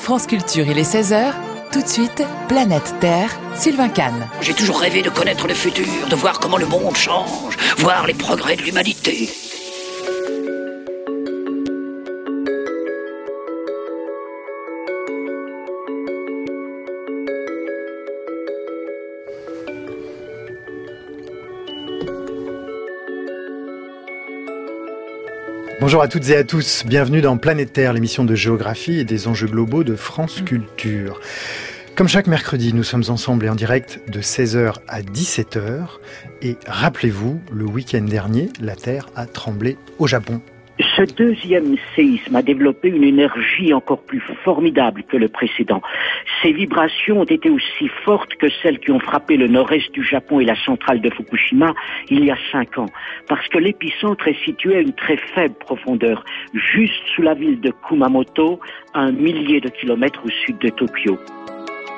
France Culture, il est 16h. Tout de suite, Planète Terre, Sylvain Kahn. J'ai toujours rêvé de connaître le futur, de voir comment le monde change, voir les progrès de l'humanité. Bonjour à toutes et à tous, bienvenue dans Planète Terre, l'émission de géographie et des enjeux globaux de France Culture. Comme chaque mercredi, nous sommes ensemble et en direct de 16h à 17h. Et rappelez-vous, le week-end dernier, la Terre a tremblé au Japon. Ce deuxième séisme a développé une énergie encore plus formidable que le précédent. Ces vibrations ont été aussi fortes que celles qui ont frappé le nord-est du Japon et la centrale de Fukushima il y a 5 ans. Parce que l'épicentre est situé à une très faible profondeur, juste sous la ville de Kumamoto, à 1 millier de kilomètres au sud de Tokyo.